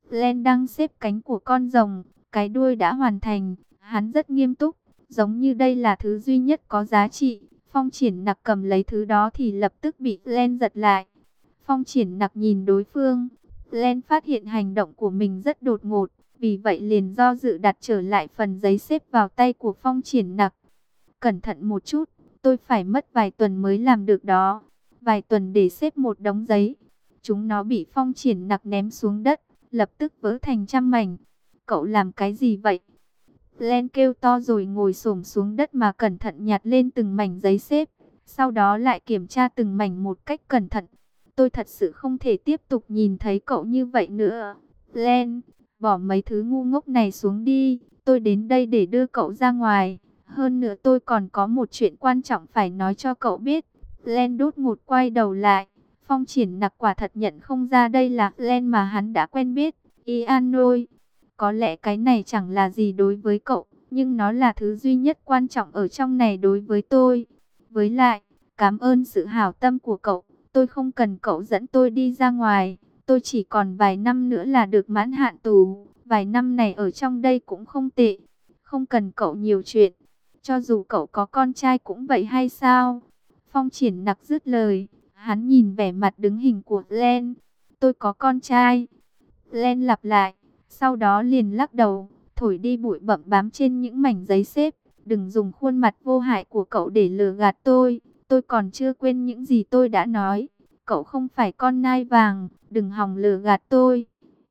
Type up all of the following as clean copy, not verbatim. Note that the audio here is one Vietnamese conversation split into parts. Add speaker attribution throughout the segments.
Speaker 1: Len đang xếp cánh của con rồng, cái đuôi đã hoàn thành, hắn rất nghiêm túc, giống như đây là thứ duy nhất có giá trị. Phong Triển Nặc cầm lấy thứ đó thì lập tức bị Len giật lại. Phong Triển Nặc nhìn đối phương, Len phát hiện hành động của mình rất đột ngột, vì vậy liền do dự đặt trở lại phần giấy xếp vào tay của Phong Triển Nặc. Cẩn thận một chút, tôi phải mất vài tuần mới làm được đó. Vài tuần để xếp một đống giấy. Chúng nó bị Phong Triển Nặc ném xuống đất, lập tức vỡ thành trăm mảnh. Cậu làm cái gì vậy? Len kêu to rồi ngồi xổm xuống đất mà cẩn thận nhặt lên từng mảnh giấy xếp. Sau đó lại kiểm tra từng mảnh một cách cẩn thận. Tôi thật sự không thể tiếp tục nhìn thấy cậu như vậy nữa. Len, bỏ mấy thứ ngu ngốc này xuống đi. Tôi đến đây để đưa cậu ra ngoài. Hơn nữa tôi còn có một chuyện quan trọng phải nói cho cậu biết. Len đột ngột quay đầu lại. Phong Triển Nặc quả thật nhận không ra đây là Len mà hắn đã quen biết. Ian ơi, có lẽ cái này chẳng là gì đối với cậu, nhưng nó là thứ duy nhất quan trọng ở trong này đối với tôi. Với lại, cảm ơn sự hảo tâm của cậu. Tôi không cần cậu dẫn tôi đi ra ngoài. Tôi chỉ còn vài năm nữa là được mãn hạn tù. Vài năm này ở trong đây cũng không tệ. Không cần cậu nhiều chuyện. Cho dù cậu có con trai cũng vậy hay sao? Phong Triển Nặc dứt lời. Hắn nhìn vẻ mặt đứng hình của Len. Tôi có con trai. Len lặp lại. Sau đó liền lắc đầu. Thổi đi bụi bặm bám trên những mảnh giấy xếp. Đừng dùng khuôn mặt vô hại của cậu để lừa gạt tôi. Tôi còn chưa quên những gì tôi đã nói. Cậu không phải con nai vàng. Đừng hòng lừa gạt tôi.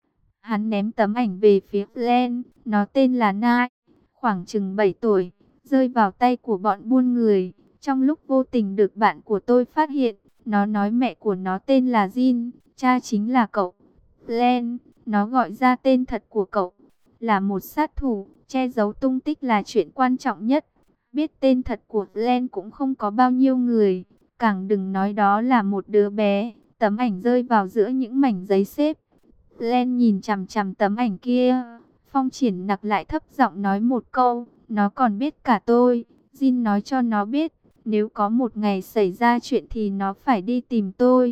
Speaker 1: Hắn ném tấm ảnh về phía Len. Nó tên là Nai. Khoảng chừng 7 tuổi. Rơi vào tay của bọn buôn người. Trong lúc vô tình được bạn của tôi phát hiện. Nó nói mẹ của nó tên là Jin. Cha chính là cậu. Len. Nó gọi ra tên thật của cậu. Là một sát thủ. Che giấu tung tích là chuyện quan trọng nhất. Biết tên thật của Len cũng không có bao nhiêu người. Càng đừng nói đó là một đứa bé. Tấm ảnh rơi vào giữa những mảnh giấy xếp. Len nhìn chằm chằm tấm ảnh kia. Phong Triển Nặc lại thấp giọng nói một câu. Nó còn biết cả tôi. Jin nói cho nó biết. Nếu có một ngày xảy ra chuyện thì nó phải đi tìm tôi.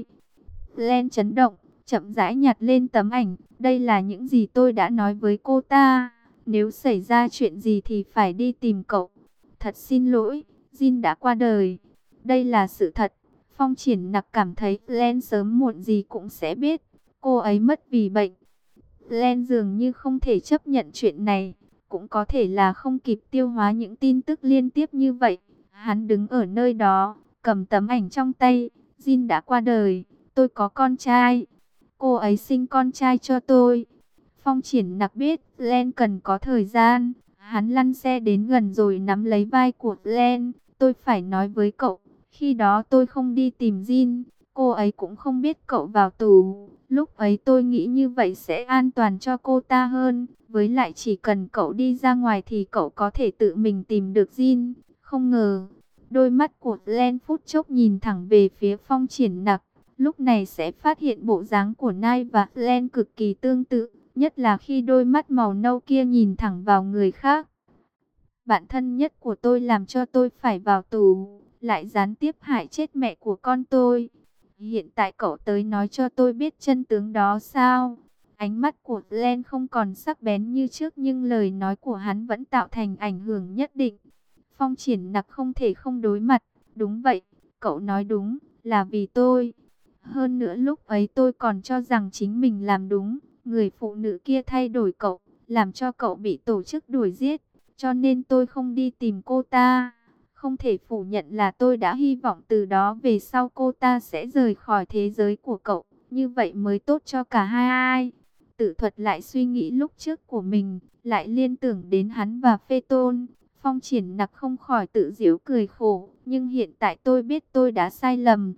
Speaker 1: Len chấn động. Chậm rãi nhặt lên tấm ảnh. Đây là những gì tôi đã nói với cô ta. Nếu xảy ra chuyện gì thì phải đi tìm cậu. Thật xin lỗi. Jin đã qua đời. Đây là sự thật. Phong Triển Nặc cảm thấy Len sớm muộn gì cũng sẽ biết. Cô ấy mất vì bệnh. Len dường như không thể chấp nhận chuyện này. Cũng có thể là không kịp tiêu hóa những tin tức liên tiếp như vậy. Hắn đứng ở nơi đó, cầm tấm ảnh trong tay. Jin đã qua đời. Tôi có con trai. Cô ấy sinh con trai cho tôi. Phong Triển Nặc biết Len cần có thời gian. Hắn lăn xe đến gần rồi nắm lấy vai của Len. Tôi phải nói với cậu. Khi đó tôi không đi tìm Jin. Cô ấy cũng không biết cậu vào tù. Lúc ấy tôi nghĩ như vậy sẽ an toàn cho cô ta hơn. Với lại chỉ cần cậu đi ra ngoài thì cậu có thể tự mình tìm được Jin. Không ngờ, đôi mắt của Len phút chốc nhìn thẳng về phía Phong Triển Nặc. Lúc này sẽ phát hiện bộ dáng của Nai và Len cực kỳ tương tự. Nhất là khi đôi mắt màu nâu kia nhìn thẳng vào người khác. Bạn thân nhất của tôi làm cho tôi phải vào tù. Lại gián tiếp hại chết mẹ của con tôi. Hiện tại cậu tới nói cho tôi biết chân tướng đó sao? Ánh mắt của Len không còn sắc bén như trước nhưng lời nói của hắn vẫn tạo thành ảnh hưởng nhất định. Phong Triển Nặc không thể không đối mặt. Đúng vậy, cậu nói đúng, là vì tôi. Hơn nữa lúc ấy tôi còn cho rằng chính mình làm đúng. Người phụ nữ kia thay đổi cậu, làm cho cậu bị tổ chức đuổi giết. Cho nên tôi không đi tìm cô ta. Không thể phủ nhận là tôi đã hy vọng từ đó về sau cô ta sẽ rời khỏi thế giới của cậu. Như vậy mới tốt cho cả hai. Tự thuật lại suy nghĩ lúc trước của mình, lại liên tưởng đến hắn và Phê Tôn. Phong Triển Nặc không khỏi tự giễu cười khổ. Nhưng hiện tại tôi biết tôi đã sai lầm.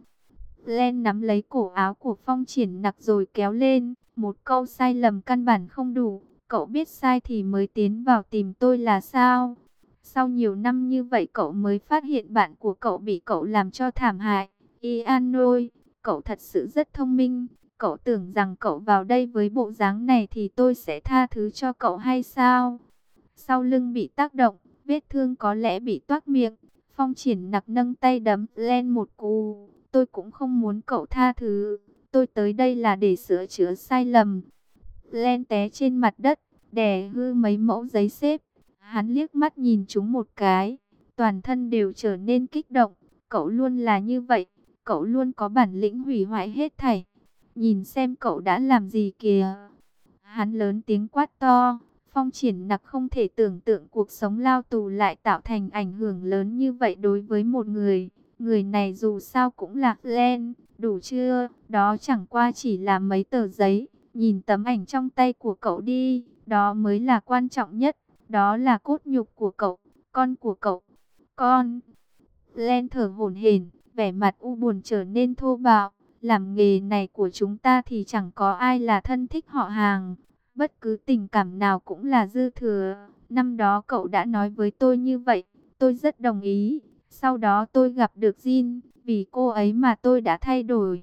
Speaker 1: Len nắm lấy cổ áo của Phong Triển Nặc rồi kéo lên. Một câu sai lầm căn bản không đủ. Cậu biết sai thì mới tiến vào tìm tôi là sao? Sau nhiều năm như vậy cậu mới phát hiện bạn của cậu bị cậu làm cho thảm hại. Ian ơi, cậu thật sự rất thông minh. Cậu tưởng rằng cậu vào đây với bộ dáng này thì tôi sẽ tha thứ cho cậu hay sao? Sau lưng bị tác động, vết thương có lẽ bị toác miệng. Phong Triển Nặc nâng tay đấm Len một cú. Tôi cũng không muốn cậu tha thứ. Tôi tới đây là để sửa chữa sai lầm. Len té trên mặt đất, đè hư mấy mẫu giấy xếp. Hắn liếc mắt nhìn chúng một cái, toàn thân đều trở nên kích động. Cậu luôn là như vậy, cậu luôn có bản lĩnh hủy hoại hết thảy. Nhìn xem cậu đã làm gì kìa. Hắn lớn tiếng quát to. Phong Triển Nặc không thể tưởng tượng cuộc sống lao tù lại tạo thành ảnh hưởng lớn như vậy đối với một người. Người này dù sao cũng là Len, đủ chưa? Đó chẳng qua chỉ là mấy tờ giấy. Nhìn tấm ảnh trong tay của cậu đi, đó mới là quan trọng nhất. Đó là cốt nhục của cậu, con của cậu. Con. Len thở hổn hển, vẻ mặt u buồn trở nên thô bạo. Làm nghề này của chúng ta thì chẳng có ai là thân thích họ hàng. Bất cứ tình cảm nào cũng là dư thừa. Năm đó cậu đã nói với tôi như vậy, tôi rất đồng ý. Sau đó tôi gặp được Jin, vì cô ấy mà tôi đã thay đổi.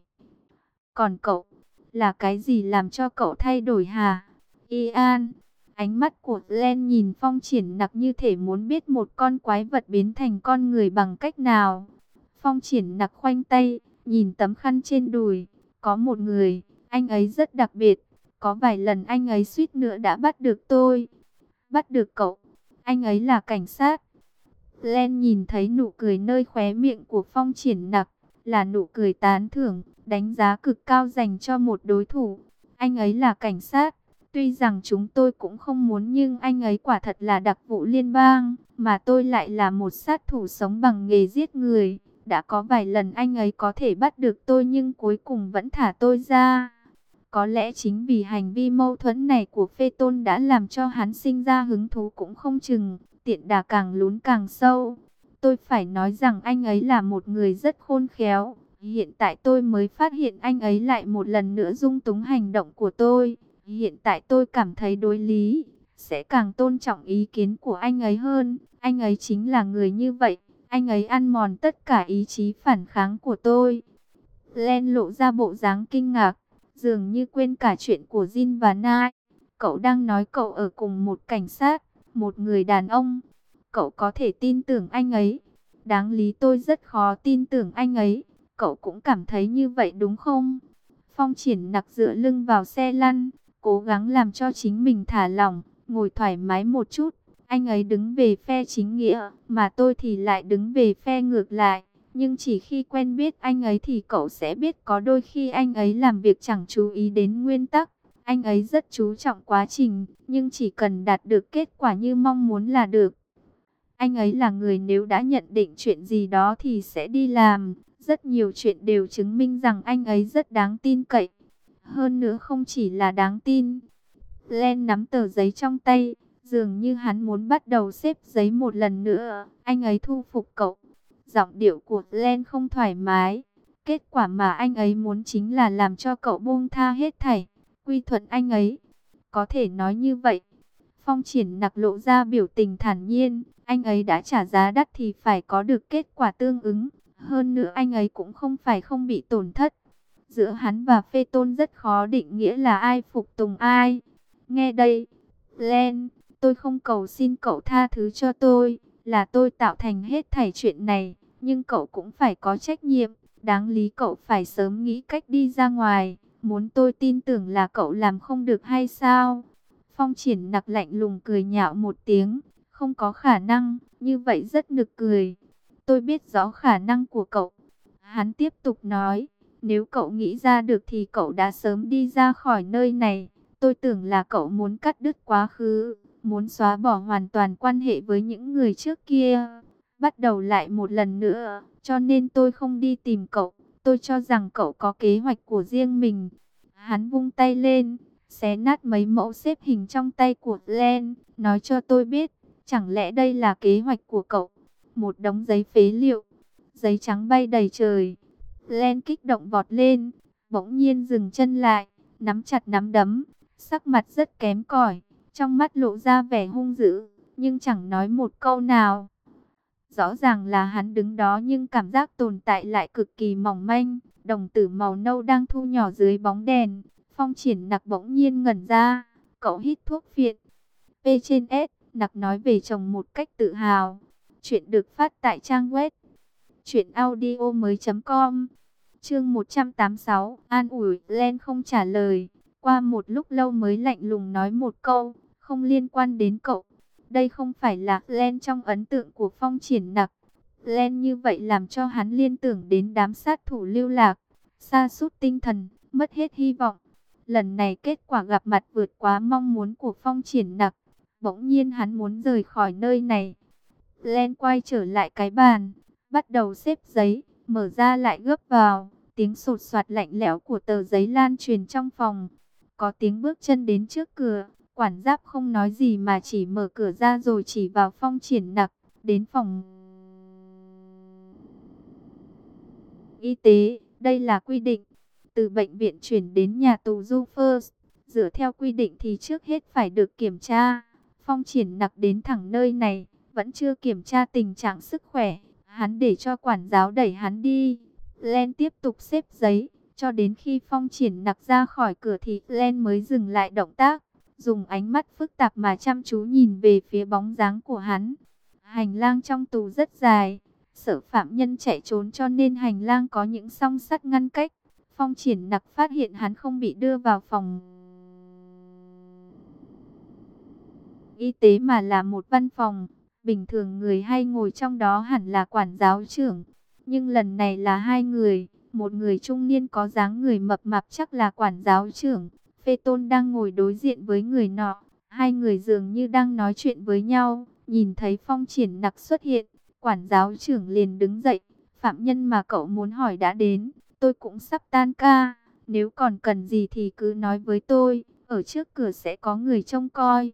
Speaker 1: Còn cậu, là cái gì làm cho cậu thay đổi hả? Ian, ánh mắt của Len nhìn Phong Triển Nặc như thể muốn biết một con quái vật biến thành con người bằng cách nào. Phong Triển Nặc khoanh tay, nhìn tấm khăn trên đùi. Có một người, anh ấy rất đặc biệt. Có vài lần anh ấy suýt nữa đã bắt được tôi. Bắt được cậu. Anh ấy là cảnh sát. Len nhìn thấy nụ cười nơi khóe miệng của Phong Triển Nặc. Là nụ cười tán thưởng, đánh giá cực cao dành cho một đối thủ. Anh ấy là cảnh sát. Tuy rằng chúng tôi cũng không muốn nhưng anh ấy quả thật là đặc vụ liên bang. Mà tôi lại là một sát thủ sống bằng nghề giết người. Đã có vài lần anh ấy có thể bắt được tôi nhưng cuối cùng vẫn thả tôi ra. Có lẽ chính vì hành vi mâu thuẫn này của Phê Tôn đã làm cho hắn sinh ra hứng thú cũng không chừng, tiện đà càng lún càng sâu. Tôi phải nói rằng anh ấy là một người rất khôn khéo. Hiện tại tôi mới phát hiện anh ấy lại một lần nữa dung túng hành động của tôi. Hiện tại tôi cảm thấy đối lý, sẽ càng tôn trọng ý kiến của anh ấy hơn. Anh ấy chính là người như vậy, anh ấy ăn mòn tất cả ý chí phản kháng của tôi. Len lộ ra bộ dáng kinh ngạc, dường như quên cả chuyện của Jin và Na. Cậu đang nói cậu ở cùng một cảnh sát, một người đàn ông. Cậu có thể tin tưởng anh ấy. Đáng lý tôi rất khó tin tưởng anh ấy. Cậu cũng cảm thấy như vậy đúng không? Phong Triển Nặc dựa lưng vào xe lăn, cố gắng làm cho chính mình thả lỏng, ngồi thoải mái một chút. Anh ấy đứng về phe chính nghĩa, mà tôi thì lại đứng về phe ngược lại. Nhưng chỉ khi quen biết anh ấy thì cậu sẽ biết có đôi khi anh ấy làm việc chẳng chú ý đến nguyên tắc. Anh ấy rất chú trọng quá trình, nhưng chỉ cần đạt được kết quả như mong muốn là được. Anh ấy là người nếu đã nhận định chuyện gì đó thì sẽ đi làm. Rất nhiều chuyện đều chứng minh rằng anh ấy rất đáng tin cậy. Hơn nữa không chỉ là đáng tin. Len nắm tờ giấy trong tay, dường như hắn muốn bắt đầu xếp giấy một lần nữa. Anh ấy thu phục cậu. Giọng điệu của Len không thoải mái. Kết quả mà anh ấy muốn chính là làm cho cậu buông tha hết thảy, quy thuận anh ấy. Có thể nói như vậy. Phong Triển Nặc lộ ra biểu tình thản nhiên. Anh ấy đã trả giá đắt thì phải có được kết quả tương ứng. Hơn nữa anh ấy cũng không phải không bị tổn thất. Giữa hắn và Phê Tôn rất khó định nghĩa là ai phục tùng ai. Nghe đây, Len, tôi không cầu xin cậu tha thứ cho tôi. Là tôi tạo thành hết thảy chuyện này. Nhưng cậu cũng phải có trách nhiệm. Đáng lý cậu phải sớm nghĩ cách đi ra ngoài. Muốn tôi tin tưởng là cậu làm không được hay sao? Phong Triển Nặc lạnh lùng cười nhạo một tiếng. Không có khả năng, như vậy rất nực cười. Tôi biết rõ khả năng của cậu. Hắn tiếp tục nói, nếu cậu nghĩ ra được thì cậu đã sớm đi ra khỏi nơi này. Tôi tưởng là cậu muốn cắt đứt quá khứ, muốn xóa bỏ hoàn toàn quan hệ với những người trước kia. Bắt đầu lại một lần nữa, cho nên tôi không đi tìm cậu. Tôi cho rằng cậu có kế hoạch của riêng mình. Hắn vung tay lên, xé nát mấy mẫu xếp hình trong tay của Len, nói cho tôi biết, chẳng lẽ đây là kế hoạch của cậu? Một đống giấy phế liệu, giấy trắng bay đầy trời. Len kích động vọt lên, bỗng nhiên dừng chân lại, nắm chặt nắm đấm, sắc mặt rất kém cỏi, trong mắt lộ ra vẻ hung dữ, nhưng chẳng nói một câu nào. Rõ ràng là hắn đứng đó nhưng cảm giác tồn tại lại cực kỳ mỏng manh, đồng tử màu nâu đang thu nhỏ dưới bóng đèn. Phong Triển Nặc bỗng nhiên ngẩn ra, cậu hít thuốc phiện. P trên S, Nặc nói về chồng một cách tự hào. Chuyện được phát tại trang web truyệnaudiomoi.com. Chương 186, an ủi. Len không trả lời. Qua một lúc lâu mới lạnh lùng nói một câu, không liên quan đến cậu. Đây không phải là Glenn trong ấn tượng của Phong Triển Nặc. Glenn như vậy làm cho hắn liên tưởng đến đám sát thủ lưu lạc, sa sút tinh thần, mất hết hy vọng. Lần này kết quả gặp mặt vượt quá mong muốn của Phong Triển Nặc. Bỗng nhiên hắn muốn rời khỏi nơi này. Glenn quay trở lại cái bàn, bắt đầu xếp giấy, mở ra lại gấp vào. Tiếng sột soạt lạnh lẽo của tờ giấy lan truyền trong phòng. Có tiếng bước chân đến trước cửa. Quản giáp không nói gì mà chỉ mở cửa ra rồi chỉ vào Phong Triển Nặc. Đến phòng y tế, đây là quy định. Từ bệnh viện chuyển đến nhà tù Du First. Dựa theo quy định thì trước hết phải được kiểm tra. Phong Triển Nặc đến thẳng nơi này, vẫn chưa kiểm tra tình trạng sức khỏe. Hắn để cho quản giáo đẩy hắn đi. Len tiếp tục xếp giấy, cho đến khi Phong Triển Nặc ra khỏi cửa thì Len mới dừng lại động tác, dùng ánh mắt phức tạp mà chăm chú nhìn về phía bóng dáng của hắn. Hành lang trong tù rất dài, sợ phạm nhân chạy trốn cho nên hành lang có những song sắt ngăn cách. Phong Triển Nặc phát hiện hắn không bị đưa vào phòng y tế mà là một văn phòng. Bình thường người hay ngồi trong đó hẳn là quản giáo trưởng. Nhưng lần này là hai người, một người trung niên có dáng người mập mạp chắc là quản giáo trưởng. Phê Tôn đang ngồi đối diện với người nọ. Hai người dường như đang nói chuyện với nhau. Nhìn thấy Phong Triển Nặc xuất hiện, quản giáo trưởng liền đứng dậy. Phạm nhân mà cậu muốn hỏi đã đến, tôi cũng sắp tan ca. Nếu còn cần gì thì cứ nói với tôi, ở trước cửa sẽ có người trông coi.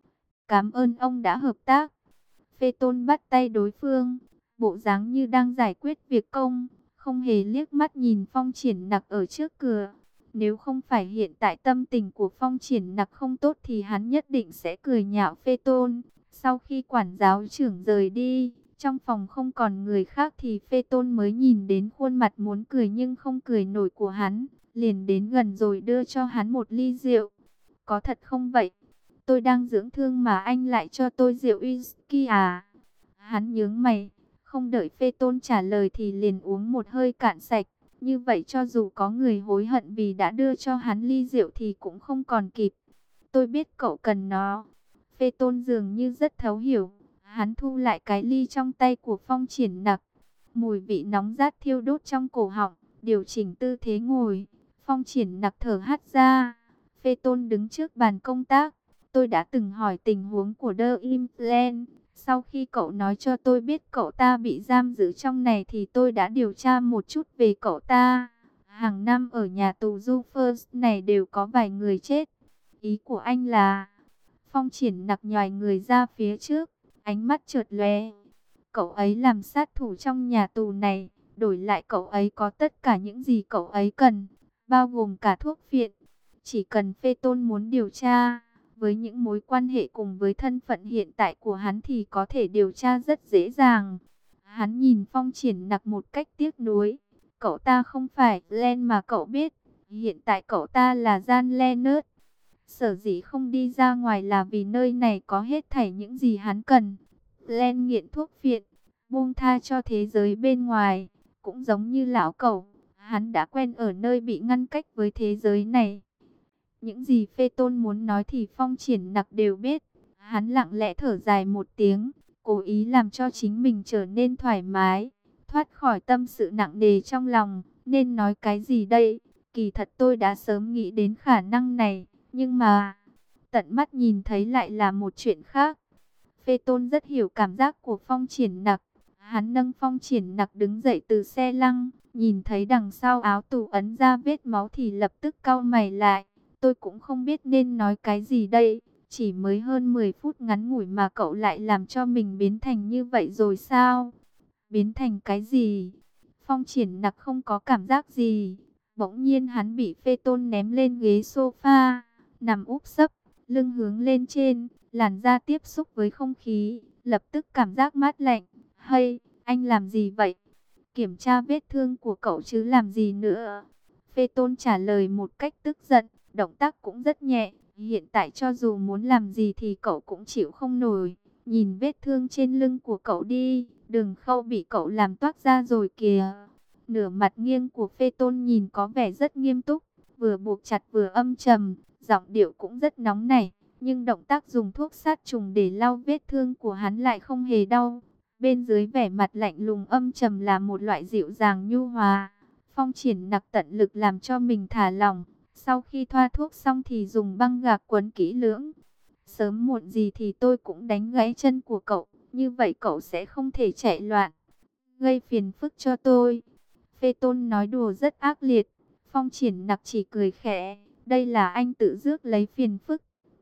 Speaker 1: Cảm ơn ông đã hợp tác. Phê Tôn bắt tay đối phương, bộ dáng như đang giải quyết việc công, không hề liếc mắt nhìn Phong Triển Nặc ở trước cửa. Nếu không phải hiện tại tâm tình của Phong Triển Nặc không tốt thì hắn nhất định sẽ cười nhạo Phê Tôn. Sau khi quản giáo trưởng rời đi, trong phòng không còn người khác thì Phê Tôn mới nhìn đến khuôn mặt muốn cười nhưng không cười nổi của hắn, liền đến gần rồi đưa cho hắn một ly rượu. Có thật không vậy? Tôi đang dưỡng thương mà anh lại cho tôi rượu whisky à? Hắn nhướng mày, không đợi Phê Tôn trả lời thì liền uống một hơi cạn sạch. Như vậy cho dù có người hối hận vì đã đưa cho hắn ly rượu thì cũng không còn kịp. Tôi biết cậu cần nó. Phê Tôn dường như rất thấu hiểu. Hắn thu lại cái ly trong tay của Phong Triển Nặc. Mùi vị nóng rát thiêu đốt trong cổ họng. Điều chỉnh tư thế ngồi. Phong Triển Nặc thở hắt ra. Phê Tôn đứng trước bàn công tác. Tôi đã từng hỏi tình huống của The Implant. Sau khi cậu nói cho tôi biết cậu ta bị giam giữ trong này thì tôi đã điều tra một chút về cậu ta. Hàng năm ở nhà tù Du First này đều có vài người chết. Ý của anh là... Phong Triển Nặc nhòi người ra phía trước, ánh mắt chợt lóe. Cậu ấy làm sát thủ trong nhà tù này, đổi lại cậu ấy có tất cả những gì cậu ấy cần, bao gồm cả thuốc phiện. Chỉ cần Phê Tôn muốn điều tra, với những mối quan hệ cùng với thân phận hiện tại của hắn thì có thể điều tra rất dễ dàng. Hắn nhìn Phong Triển Nặc một cách tiếc nuối. Cậu ta không phải Len mà cậu biết, hiện tại cậu ta là Jan Leonard. Sở dĩ không đi ra ngoài là vì nơi này có hết thảy những gì hắn cần. Len nghiện thuốc phiện, buông tha cho thế giới bên ngoài. Cũng giống như lão cẩu, hắn đã quen ở nơi bị ngăn cách với thế giới này. Những gì Phê Tôn muốn nói thì Phong Triển Nặc đều biết. Hắn lặng lẽ thở dài một tiếng, cố ý làm cho chính mình trở nên thoải mái, thoát khỏi tâm sự nặng nề trong lòng. Nên nói cái gì đây? Kỳ thật tôi đã sớm nghĩ đến khả năng này. Nhưng mà, tận mắt nhìn thấy lại là một chuyện khác. Phê Tôn rất hiểu cảm giác của Phong Triển Nặc. Hắn nâng Phong Triển Nặc đứng dậy từ xe lăng, nhìn thấy đằng sau áo tù ấn ra vết máu thì lập tức cau mày lại. Tôi cũng không biết nên nói cái gì đây. Chỉ mới hơn 10 phút ngắn ngủi mà cậu lại làm cho mình biến thành như vậy rồi sao? Biến thành cái gì? Phong Triển Nặc không có cảm giác gì. Bỗng nhiên hắn bị Phê Tôn ném lên ghế sofa, nằm úp sấp, lưng hướng lên trên, làn da tiếp xúc với không khí, lập tức cảm giác mát lạnh. Hay, anh làm gì vậy? Kiểm tra vết thương của cậu chứ làm gì nữa? Phê Tôn trả lời một cách tức giận, động tác cũng rất nhẹ. Hiện tại cho dù muốn làm gì thì cậu cũng chịu không nổi. Nhìn vết thương trên lưng của cậu đi, đường khâu bị cậu làm toác ra rồi kìa. Nửa mặt nghiêng của Phê Tôn nhìn có vẻ rất nghiêm túc. vừa buộc chặt vừa âm trầm, giọng điệu cũng rất nóng nảy, nhưng động tác dùng thuốc sát trùng để lau vết thương của hắn lại không hề đau. Bên dưới vẻ mặt lạnh lùng âm trầm là một loại dịu dàng nhu hòa. Phong Triển Nặc tận lực làm cho mình thả lỏng, sau khi thoa thuốc xong thì dùng băng gạc quấn kỹ lưỡng. Sớm muộn gì thì tôi cũng đánh gãy chân của cậu, như vậy cậu sẽ không thể chạy loạn, gây phiền phức cho tôi. Phê Tôn nói đùa rất ác liệt. Phong Triển Nặc chỉ cười khẽ, đây là anh tự rước lấy phiền phức.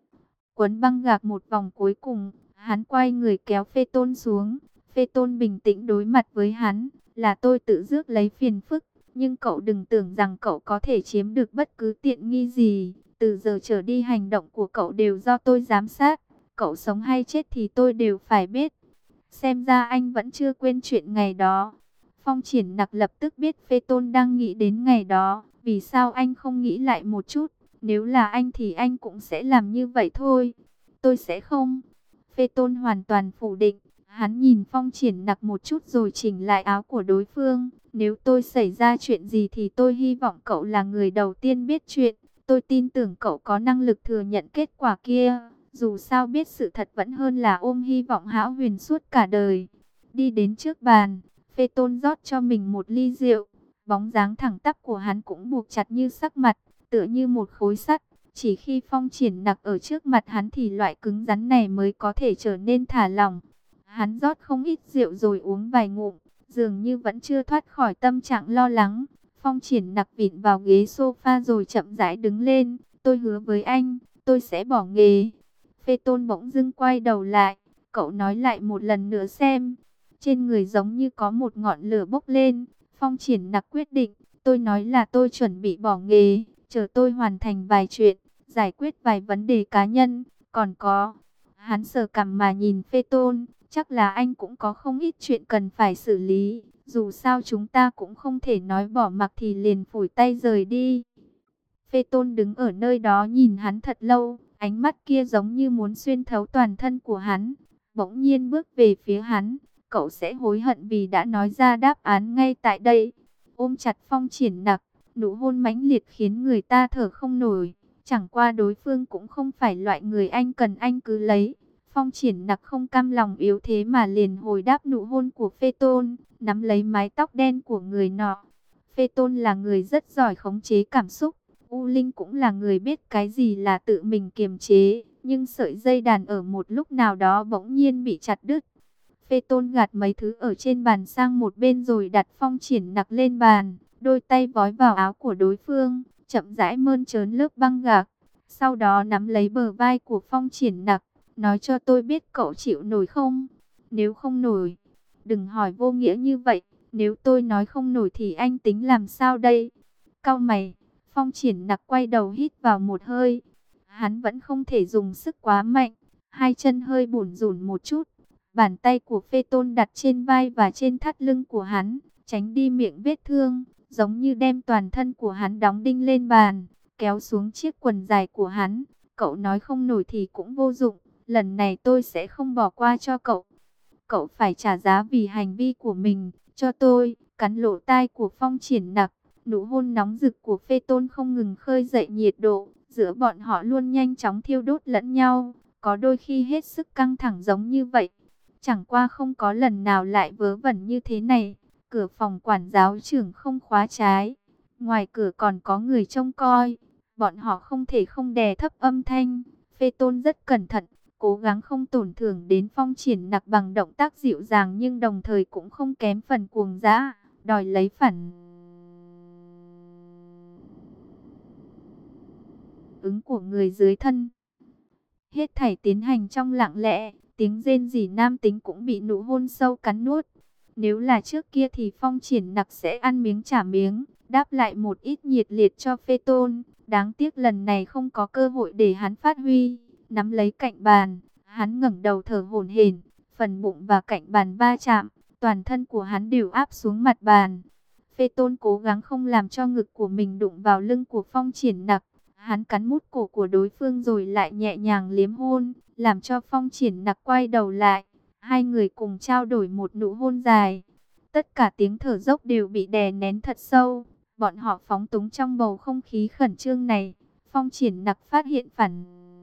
Speaker 1: Quấn băng gạc một vòng cuối cùng, hắn quay người kéo Phê Tôn xuống. Phê Tôn bình tĩnh đối mặt với hắn, là tôi tự rước lấy phiền phức, nhưng cậu đừng tưởng rằng cậu có thể chiếm được bất cứ tiện nghi gì. Từ giờ trở đi hành động của cậu đều do tôi giám sát, cậu sống hay chết thì tôi đều phải biết. Xem ra anh vẫn chưa quên chuyện ngày đó. Phong Triển Nặc lập tức biết Phê Tôn đang nghĩ đến ngày đó, vì sao anh không nghĩ lại một chút. Nếu là anh thì anh cũng sẽ làm như vậy thôi. Tôi sẽ không. Phê Tôn hoàn toàn phủ định. Hắn nhìn Phong Triển Nặc một chút rồi chỉnh lại áo của đối phương. Nếu tôi xảy ra chuyện gì thì tôi hy vọng cậu là người đầu tiên biết chuyện. Tôi tin tưởng cậu có năng lực thừa nhận kết quả kia. Dù sao biết sự thật vẫn hơn là ôm hy vọng hão huyền suốt cả đời. Đi đến trước bàn, Phê Tôn rót cho mình một ly rượu. Bóng dáng thẳng tắp của hắn cũng buộc chặt như sắc mặt, tựa như một khối sắt. Chỉ khi Phong Triển Nặc ở trước mặt hắn thì loại cứng rắn này mới có thể trở nên thả lỏng. Hắn rót không ít rượu rồi uống vài ngụm, dường như vẫn chưa thoát khỏi tâm trạng lo lắng. Phong Triển Nặc vịn vào ghế sofa rồi chậm rãi đứng lên. Tôi hứa với anh, tôi sẽ bỏ nghề. Phê Tôn bỗng dưng quay đầu lại, cậu nói lại một lần nữa xem. Trên người giống như có một ngọn lửa bốc lên. Phong Triển Nặc quyết định, tôi nói là tôi chuẩn bị bỏ nghề, chờ tôi hoàn thành vài chuyện, giải quyết vài vấn đề cá nhân, còn có. Hắn sờ cằm mà nhìn Phê Tôn, chắc là anh cũng có không ít chuyện cần phải xử lý, dù sao chúng ta cũng không thể nói bỏ mặc thì liền phủi tay rời đi. Phê Tôn đứng ở nơi đó nhìn hắn thật lâu, ánh mắt kia giống như muốn xuyên thấu toàn thân của hắn. Bỗng nhiên bước về phía hắn, cậu sẽ hối hận vì đã nói ra đáp án ngay tại đây. Ôm chặt Phong Triển Nặc, nụ hôn mãnh liệt khiến người ta thở không nổi. Chẳng qua đối phương cũng không phải loại người anh cần anh cứ lấy. Phong Triển Nặc không cam lòng yếu thế mà liền hồi đáp nụ hôn của Phê Tôn, nắm lấy mái tóc đen của người nọ. Phê Tôn là người rất giỏi khống chế cảm xúc. U Linh cũng là người biết cái gì là tự mình kiềm chế, nhưng sợi dây đàn ở một lúc nào đó bỗng nhiên bị chặt đứt. Phê Tôn gạt mấy thứ ở trên bàn sang một bên rồi đặt Phong Triển Nặc lên bàn, đôi tay vói vào áo của đối phương, chậm rãi mơn trớn lớp băng gạc, sau đó nắm lấy bờ vai của Phong Triển Nặc, nói cho tôi biết cậu chịu nổi không? Nếu không nổi, đừng hỏi vô nghĩa như vậy, nếu tôi nói không nổi thì anh tính làm sao đây? Cau mày. Phong Triển Nặc quay đầu hít vào một hơi. Hắn vẫn không thể dùng sức quá mạnh. Hai chân hơi bủn rủn một chút. Bàn tay của Phê Tôn đặt trên vai và trên thắt lưng của hắn, tránh đi miệng vết thương, giống như đem toàn thân của hắn đóng đinh lên bàn, kéo xuống chiếc quần dài của hắn. Cậu nói không nổi thì cũng vô dụng. Lần này tôi sẽ không bỏ qua cho cậu. Cậu phải trả giá vì hành vi của mình. Cho tôi. Cắn lỗ tai của Phong Triển Nặc. Nụ hôn nóng rực của Phê Tôn không ngừng khơi dậy nhiệt độ, giữa bọn họ luôn nhanh chóng thiêu đốt lẫn nhau, có đôi khi hết sức căng thẳng giống như vậy. Chẳng qua không có lần nào lại vớ vẩn như thế này. Cửa phòng quản giáo trưởng không khóa trái, ngoài cửa còn có người trông coi, bọn họ không thể không đè thấp âm thanh. Phê Tôn rất cẩn thận, cố gắng không tổn thương đến Phong Triển Nặc bằng động tác dịu dàng nhưng đồng thời cũng không kém phần cuồng dã, đòi lấy phản ứng của người dưới thân. Hết thảy tiến hành trong lặng lẽ, tiếng rên rỉ nam tính cũng bị nụ hôn sâu cắn nuốt. Nếu là trước kia thì Phong Triển Nặc sẽ ăn miếng trả miếng, đáp lại một ít nhiệt liệt cho Phê Tôn. Đáng tiếc lần này không có cơ hội để hắn phát huy. Nắm lấy cạnh bàn, hắn ngẩng đầu thở hổn hển, phần bụng và cạnh bàn va chạm, toàn thân của hắn đều áp xuống mặt bàn. Phê Tôn cố gắng không làm cho ngực của mình đụng vào lưng của Phong Triển Nặc. Hắn cắn mút cổ của đối phương rồi lại nhẹ nhàng liếm hôn, làm cho Phong Triển Nặc quay đầu lại. Hai người cùng trao đổi một nụ hôn dài. Tất cả tiếng thở dốc đều bị đè nén thật sâu. Bọn họ phóng túng trong bầu không khí khẩn trương này. Phong Triển Nặc phát hiện phản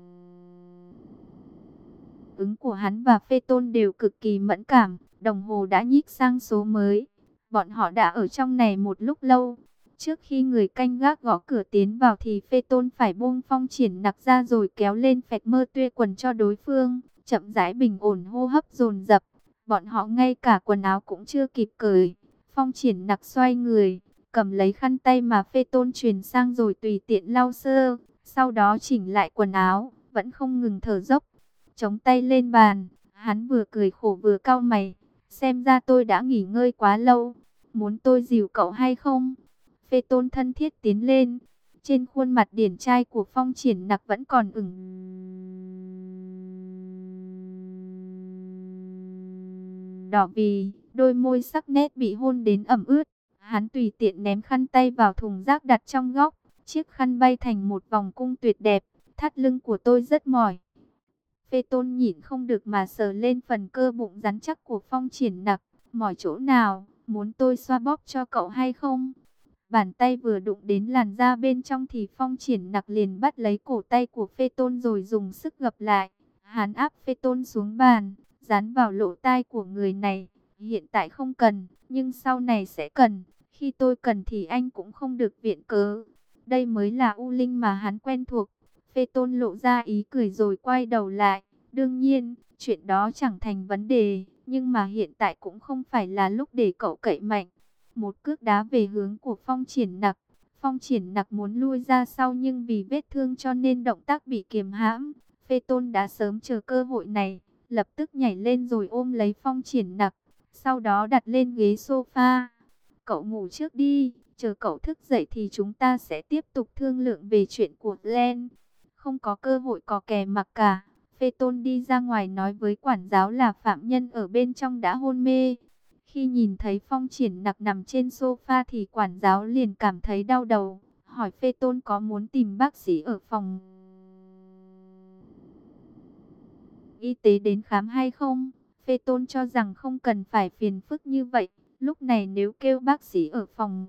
Speaker 1: ứng của hắn và Phê Tôn đều cực kỳ mẫn cảm. Đồng hồ đã nhích sang số mới. Bọn họ đã ở trong này một lúc lâu. Trước khi người canh gác gõ cửa tiến vào thì Phê Tôn phải buông Phong Triển Nặc ra rồi kéo lên phẹt mơ tuê quần cho đối phương. Chậm rãi bình ổn hô hấp dồn dập. Bọn họ ngay cả quần áo cũng chưa kịp cởi. Phong Triển Nặc xoay người, cầm lấy khăn tay mà Phê Tôn truyền sang rồi tùy tiện lau sơ. Sau đó chỉnh lại quần áo, vẫn không ngừng thở dốc. Chống tay lên bàn, hắn vừa cười khổ vừa cau mày. Xem ra tôi đã nghỉ ngơi quá lâu. Muốn tôi dìu cậu hay không? Phê Tôn thân thiết tiến lên. Trên khuôn mặt điển trai của Phong Triển Nặc vẫn còn ửng đỏ vì đôi môi sắc nét bị hôn đến ẩm ướt. Hắn tùy tiện ném khăn tay vào thùng rác đặt trong góc. Chiếc khăn bay thành một vòng cung tuyệt đẹp. Thắt lưng của tôi rất mỏi. Phê Tôn nhịn không được mà sờ lên phần cơ bụng rắn chắc của Phong Triển Nặc. Mỏi chỗ nào, muốn tôi xoa bóp cho cậu hay không? Bàn tay vừa đụng đến làn da bên trong thì Phong Triển Nặc liền bắt lấy cổ tay của Phê Tôn rồi dùng sức gập lại. Hắn áp Phê Tôn xuống bàn, dán vào lỗ tai của người này. Hiện tại không cần, nhưng sau này sẽ cần. Khi tôi cần thì anh cũng không được viện cớ. Đây mới là U Linh mà hắn quen thuộc. Phê Tôn lộ ra ý cười rồi quay đầu lại. Đương nhiên, chuyện đó chẳng thành vấn đề. Nhưng mà hiện tại cũng không phải là lúc để cậu cậy mạnh. Một cước đá về hướng của Phong Triển Nặc. Phong Triển Nặc muốn lui ra sau nhưng vì vết thương cho nên động tác bị kiềm hãm. Phê Tôn đã sớm chờ cơ hội này, lập tức nhảy lên rồi ôm lấy Phong Triển Nặc. Sau đó đặt lên ghế sofa. Cậu ngủ trước đi, chờ cậu thức dậy thì chúng ta sẽ tiếp tục thương lượng về chuyện của Glenn. Không có cơ hội cò kè mặc cả. Phê Tôn đi ra ngoài nói với quản giáo là phạm nhân ở bên trong đã hôn mê. Khi nhìn thấy Phong Triển Nặc nằm trên sofa thì quản giáo liền cảm thấy đau đầu. Hỏi Phê Tôn có muốn tìm bác sĩ ở phòng y tế đến khám hay không? Phê Tôn cho rằng không cần phải phiền phức như vậy. Lúc này nếu kêu bác sĩ ở phòng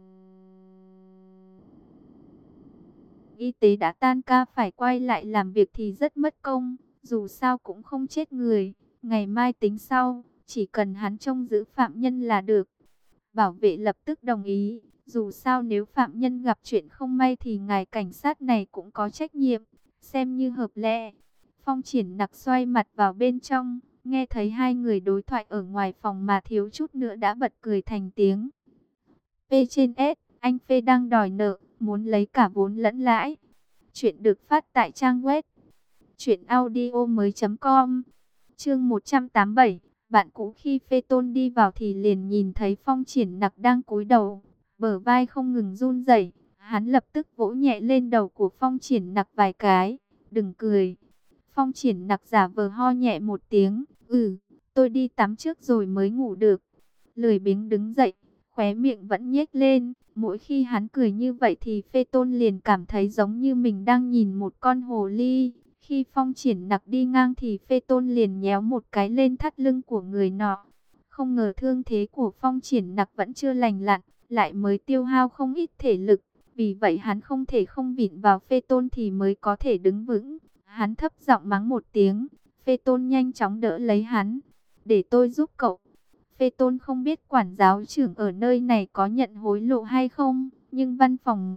Speaker 1: y tế đã tan ca phải quay lại làm việc thì rất mất công. Dù sao cũng không chết người. Ngày mai tính sau, chỉ cần hắn trông giữ phạm nhân là được. Bảo vệ lập tức đồng ý. Dù sao nếu phạm nhân gặp chuyện không may thì ngài cảnh sát này cũng có trách nhiệm. Xem như hợp lệ. Phong Triển Nặc xoay mặt vào bên trong. Nghe thấy hai người đối thoại ở ngoài phòng mà thiếu chút nữa đã bật cười thành tiếng. P trên S, anh Phê đang đòi nợ, muốn lấy cả vốn lẫn lãi. Chuyện được phát tại trang web truyệnaudiomoi.com. Chương 187. Bạn cũ. Khi Phê Tôn đi vào thì liền nhìn thấy Phong Triển Nặc đang cúi đầu, bờ vai không ngừng run rẩy. Hắn lập tức vỗ nhẹ lên đầu của Phong Triển Nặc vài cái. Đừng cười. Phong Triển Nặc giả vờ ho nhẹ một tiếng. Tôi đi tắm trước rồi mới ngủ được. Lười biếng đứng dậy, khóe miệng vẫn nhếch lên. Mỗi khi hắn cười như vậy thì Phê Tôn liền cảm thấy giống như mình đang nhìn một con hồ ly. Khi Phong Triển Nặc đi ngang thì Phê Tôn liền nhéo một cái lên thắt lưng của người nọ. Không ngờ thương thế của Phong Triển Nặc vẫn chưa lành lặn, lại mới tiêu hao không ít thể lực. Vì vậy hắn không thể không vịn vào Phê Tôn thì mới có thể đứng vững. Hắn thấp giọng mắng một tiếng. Phê Tôn nhanh chóng đỡ lấy hắn. Để tôi giúp cậu. Phê Tôn không biết quản giáo trưởng ở nơi này có nhận hối lộ hay không, nhưng văn phòng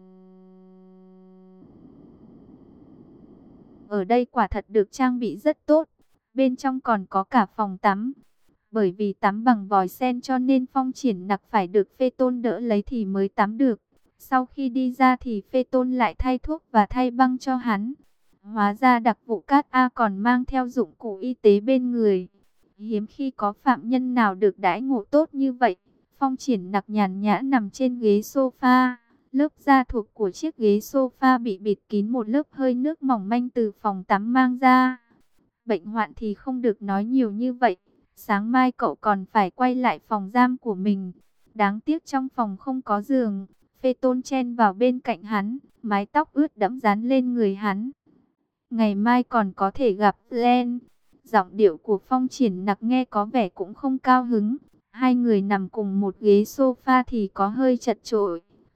Speaker 1: ở đây quả thật được trang bị rất tốt. Bên trong còn có cả phòng tắm. Bởi vì tắm bằng vòi sen cho nên Phong Triển Nặc phải được Phê Tôn đỡ lấy thì mới tắm được. Sau khi đi ra thì Phê Tôn lại thay thuốc và thay băng cho hắn. Hóa ra đặc vụ Cát A còn mang theo dụng cụ y tế bên người. Hiếm khi có phạm nhân nào được đãi ngộ tốt như vậy. Phong Triển Nặc nhàn nhã nằm trên ghế sofa. Lớp da thuộc của chiếc ghế sofa bị bịt kín một lớp hơi nước mỏng manh từ phòng tắm mang ra. Bệnh hoạn thì không được nói nhiều như vậy. Sáng mai cậu còn phải quay lại phòng giam của mình. Đáng tiếc trong phòng không có giường. Phê Tôn chen vào bên cạnh hắn, mái tóc ướt đẫm dán lên người hắn. Ngày mai còn có thể gặp Glenn. Giọng điệu của Phong Triển Nặc nghe có vẻ cũng không cao hứng. Hai người nằm cùng một ghế sofa thì có hơi chật chội.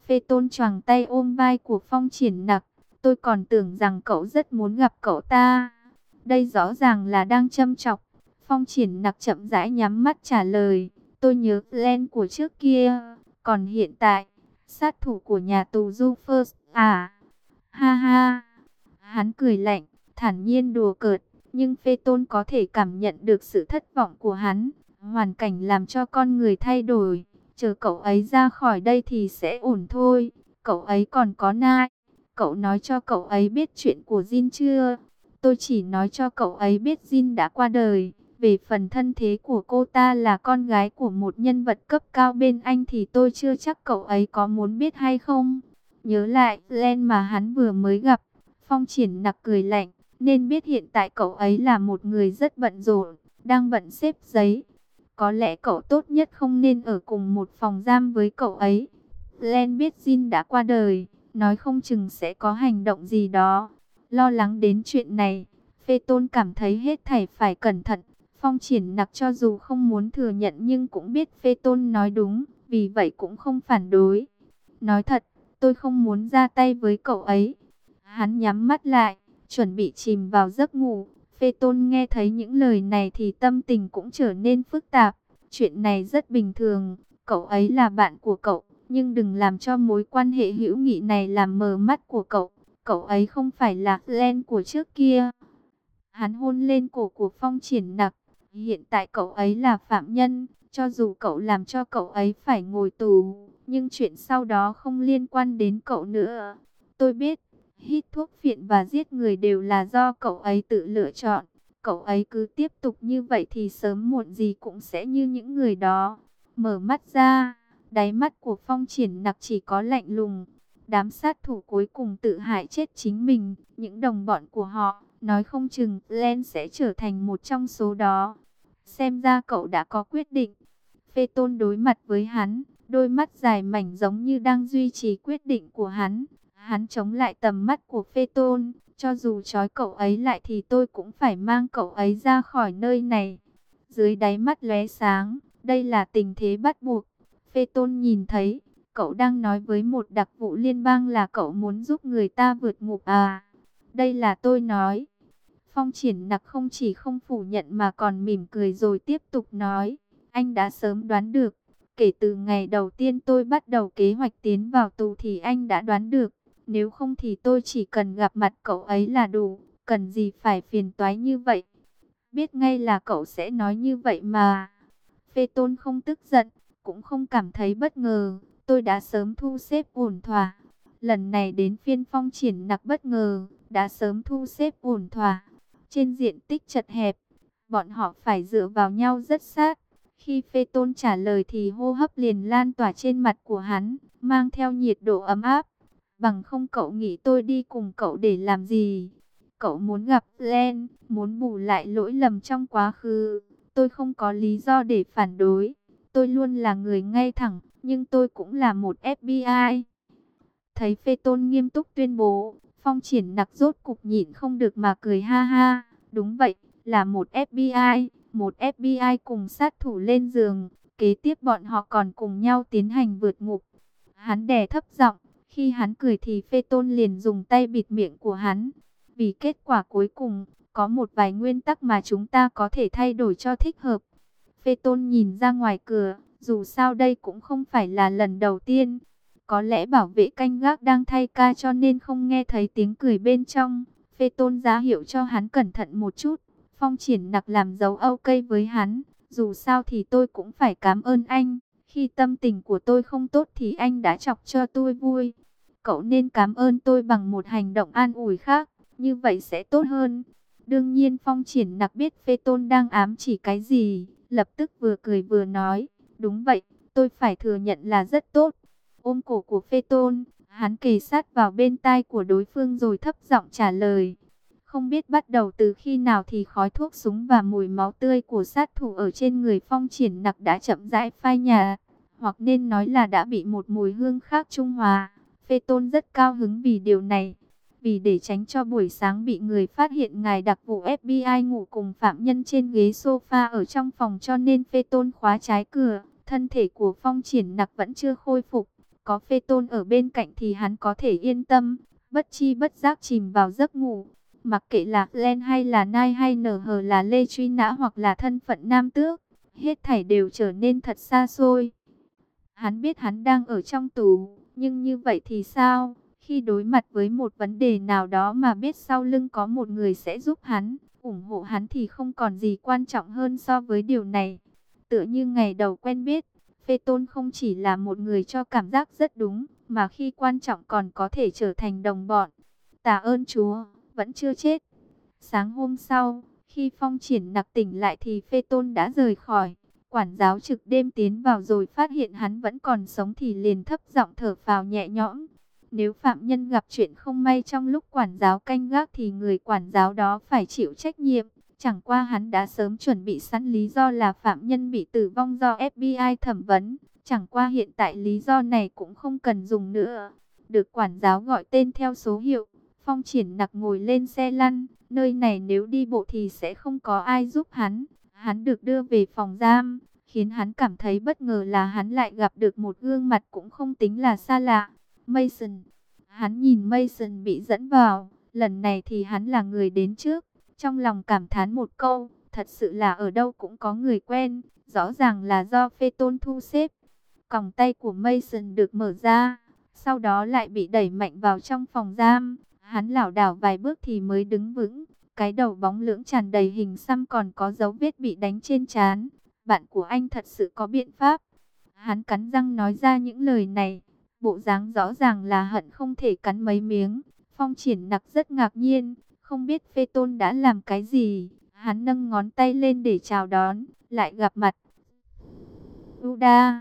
Speaker 1: Phê Tôn choàng tay ôm vai của Phong Triển Nặc. Tôi còn tưởng rằng cậu rất muốn gặp cậu ta. Đây rõ ràng là đang châm chọc. Phong Triển Nặc chậm rãi nhắm mắt trả lời. Tôi nhớ Glenn của trước kia. Còn hiện tại, sát thủ của nhà tù Du First à? Ha ha. Hắn cười lạnh, thản nhiên đùa cợt. Nhưng Phê Tôn có thể cảm nhận được sự thất vọng của hắn. Hoàn cảnh làm cho con người thay đổi. Chờ cậu ấy ra khỏi đây thì sẽ ổn thôi. Cậu ấy còn có nai. Cậu nói cho cậu ấy biết chuyện của Jin chưa? Tôi chỉ nói cho cậu ấy biết Jin đã qua đời. Về phần thân thế của cô ta là con gái của một nhân vật cấp cao bên anh thì tôi chưa chắc cậu ấy có muốn biết hay không. Nhớ lại Glenn mà hắn vừa mới gặp. Phong Triển Nặc cười lạnh. Nên biết hiện tại cậu ấy là một người rất bận rộn, đang bận xếp giấy. Có lẽ cậu tốt nhất không nên ở cùng một phòng giam với cậu ấy. Glenn biết Jin đã qua đời, nói không chừng sẽ có hành động gì đó. Lo lắng đến chuyện này, Phê Tôn cảm thấy hết thảy phải cẩn thận. Phong Triển Nặc cho dù không muốn thừa nhận nhưng cũng biết Phê Tôn nói đúng, vì vậy cũng không phản đối. Nói thật, tôi không muốn ra tay với cậu ấy. Hắn nhắm mắt lại, chuẩn bị chìm vào giấc ngủ. Phê Tôn nghe thấy những lời này thì tâm tình cũng trở nên phức tạp. Chuyện này rất bình thường, cậu ấy là bạn của cậu, nhưng đừng làm cho mối quan hệ hữu nghị này làm mờ mắt của cậu. Cậu ấy không phải là Glenn của trước kia. Hắn hôn lên cổ của Phong Triển Nặc. Hiện tại cậu ấy là phạm nhân, cho dù cậu làm cho cậu ấy phải ngồi tù, nhưng chuyện sau đó không liên quan đến cậu nữa. Tôi biết, hít thuốc phiện và giết người đều là do cậu ấy tự lựa chọn. Cậu ấy cứ tiếp tục như vậy thì sớm muộn gì cũng sẽ như những người đó. Mở mắt ra, đáy mắt của Phong Triển Nặc chỉ có lạnh lùng. Đám sát thủ cuối cùng tự hại chết chính mình, những đồng bọn của họ, nói không chừng Glenn sẽ trở thành một trong số đó. Xem ra cậu đã có quyết định. Phê Tôn đối mặt với hắn, đôi mắt dài mảnh giống như đang duy trì quyết định của hắn. Hắn chống lại tầm mắt của Phê Tôn, cho dù trói cậu ấy lại thì tôi cũng phải mang cậu ấy ra khỏi nơi này. Dưới đáy mắt lóe sáng, đây là tình thế bắt buộc. Phê Tôn nhìn thấy, cậu đang nói với một đặc vụ liên bang là cậu muốn giúp người ta vượt ngục à? Đây là tôi nói. Phong Triển Nặc không chỉ không phủ nhận mà còn mỉm cười rồi tiếp tục nói. Anh đã sớm đoán được. Kể từ ngày đầu tiên tôi bắt đầu kế hoạch tiến vào tù thì anh đã đoán được. Nếu không thì tôi chỉ cần gặp mặt cậu ấy là đủ. Cần gì phải phiền toái như vậy? Biết ngay là cậu sẽ nói như vậy mà. Phê Tôn không tức giận, cũng không cảm thấy bất ngờ. Tôi đã sớm thu xếp ổn thỏa. Lần này đến phiên Phong Triển Nặc bất ngờ, đã sớm thu xếp ổn thỏa. Trên diện tích chật hẹp, bọn họ phải dựa vào nhau rất sát. Khi Phê Tôn trả lời thì hô hấp liền lan tỏa trên mặt của hắn, mang theo nhiệt độ ấm áp. Bằng không cậu nghĩ tôi đi cùng cậu để làm gì? Cậu muốn gặp Glenn, muốn bù lại lỗi lầm trong quá khứ. Tôi không có lý do để phản đối. Tôi luôn là người ngay thẳng, nhưng tôi cũng là một FBI. Thấy Phê Tôn nghiêm túc tuyên bố, Phong Triển Nặc rốt cục nhịn không được mà cười ha ha. Đúng vậy, là một FBI. Một FBI cùng sát thủ lên giường. Kế tiếp bọn họ còn cùng nhau tiến hành vượt ngục. Hắn đè thấp giọng. Khi hắn cười thì Phê Tôn liền dùng tay bịt miệng của hắn. Vì kết quả cuối cùng, có một vài nguyên tắc mà chúng ta có thể thay đổi cho thích hợp. Phê Tôn nhìn ra ngoài cửa. Dù sao đây cũng không phải là lần đầu tiên. Có lẽ bảo vệ canh gác đang thay ca cho nên không nghe thấy tiếng cười bên trong. Phê Tôn ra hiệu cho hắn cẩn thận một chút. Phong Triển Nặc làm dấu ok với hắn. Dù sao thì tôi cũng phải cảm ơn anh. Khi tâm tình của tôi không tốt thì anh đã chọc cho tôi vui. Cậu nên cảm ơn tôi bằng một hành động an ủi khác. Như vậy sẽ tốt hơn. Đương nhiên Phong Triển Nặc biết Phê Tôn đang ám chỉ cái gì. Lập tức vừa cười vừa nói. Đúng vậy, tôi phải thừa nhận là rất tốt. Ôm cổ của Phê Tôn, hắn kề sát vào bên tai của đối phương rồi thấp giọng trả lời. Không biết bắt đầu từ khi nào thì khói thuốc súng và mùi máu tươi của sát thủ ở trên người Phong Triển Nặc đã chậm rãi phai nhạt, hoặc nên nói là đã bị một mùi hương khác trung hòa. Phê Tôn rất cao hứng vì điều này. Vì để tránh cho buổi sáng bị người phát hiện ngài đặc vụ FBI ngủ cùng phạm nhân trên ghế sofa ở trong phòng cho nên Phê Tôn khóa trái cửa. Thân thể của Phong Triển Nặc vẫn chưa khôi phục. Có Phê Tôn ở bên cạnh thì hắn có thể yên tâm, bất chi bất giác chìm vào giấc ngủ. Mặc kệ là Len hay là Nai hay nở hờ là Lê truy nã hoặc là thân phận nam tước, hết thảy đều trở nên thật xa xôi. Hắn biết hắn đang ở trong tù, nhưng như vậy thì sao? Khi đối mặt với một vấn đề nào đó mà biết sau lưng có một người sẽ giúp hắn, ủng hộ hắn thì không còn gì quan trọng hơn so với điều này. Tựa như ngày đầu quen biết, Phê Tôn không chỉ là một người cho cảm giác rất đúng, mà khi quan trọng còn có thể trở thành đồng bọn. Tạ ơn Chúa, vẫn chưa chết. Sáng hôm sau, khi Phong Triển Nặc tỉnh lại thì Phê Tôn đã rời khỏi. Quản giáo trực đêm tiến vào rồi phát hiện hắn vẫn còn sống thì liền thấp giọng thở phào nhẹ nhõm. Nếu phạm nhân gặp chuyện không may trong lúc quản giáo canh gác thì người quản giáo đó phải chịu trách nhiệm. Chẳng qua hắn đã sớm chuẩn bị sẵn lý do là phạm nhân bị tử vong do FBI thẩm vấn. Chẳng qua hiện tại lý do này cũng không cần dùng nữa. Được quản giáo gọi tên theo số hiệu, Phong Triển Nặc ngồi lên xe lăn. Nơi này nếu đi bộ thì sẽ không có ai giúp hắn. Hắn được đưa về phòng giam, khiến hắn cảm thấy bất ngờ là hắn lại gặp được một gương mặt cũng không tính là xa lạ. Mason. Hắn nhìn Mason bị dẫn vào, lần này thì hắn là người đến trước. Trong lòng cảm thán một câu, thật sự là ở đâu cũng có người quen, rõ ràng là do Phê Tôn thu xếp. Còng tay của Mason được mở ra, sau đó lại bị đẩy mạnh vào trong phòng giam. Hắn lảo đảo vài bước thì mới đứng vững. Cái đầu bóng lưỡng tràn đầy hình xăm còn có dấu vết bị đánh trên trán. Bạn của anh thật sự có biện pháp. Hắn cắn răng nói ra những lời này. Bộ dáng rõ ràng là hận không thể cắn mấy miếng. Phong Triển Nặc rất ngạc nhiên. Không biết Phê Tôn đã làm cái gì. Hắn nâng ngón tay lên để chào đón. Lại gặp mặt Uda.